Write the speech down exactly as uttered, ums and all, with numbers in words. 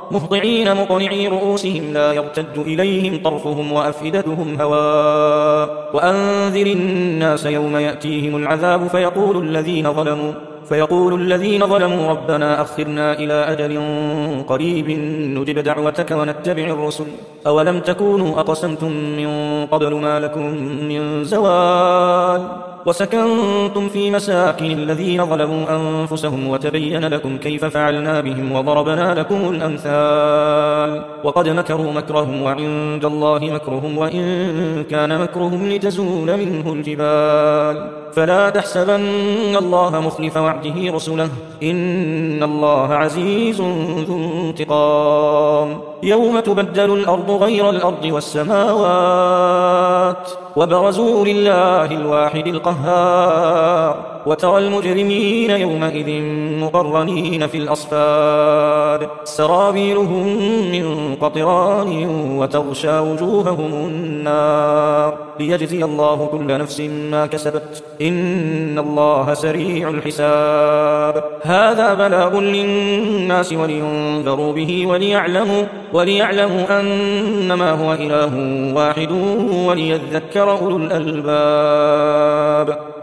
مهطعين مقنعي رؤوسهم لا يرتد إليهم طرفهم وأفئدتهم هواء وأنذر الناس يوم يأتيهم العذاب فيقول الذين ظلموا فيقول الذين ظلموا ربنا أخرنا إلى أجل قريب نجب دعوتك ونتبع الرسل أولم تكونوا أقسمتم من قبل ما لكم من زوال وسكنتم في مساكن الذين ظلموا أنفسهم وتبين لكم كيف فعلنا بهم وضربنا لكم الأمثال وقد مكروا مكرهم وعند الله مكرهم وإن كان مكرهم لتزول منه الجبال فلا تحسبن الله مخلف وعده رسله إن الله عزيز ذو انتقام يوم تبدل الأرض غير الأرض والسماوات وبرزوا لله الواحد القهار وترى المجرمين يومئذ مقرنين في الأصفاد سرابيلهم من قطران وتغشى وجوههم النار ليجزي الله كل نفس ما كسبت إن الله سريع الحساب هذا بلاغ للناس ولينذروا به وليعلموا, وليعلموا أنما هو إله واحد وليذكر أولو الألباب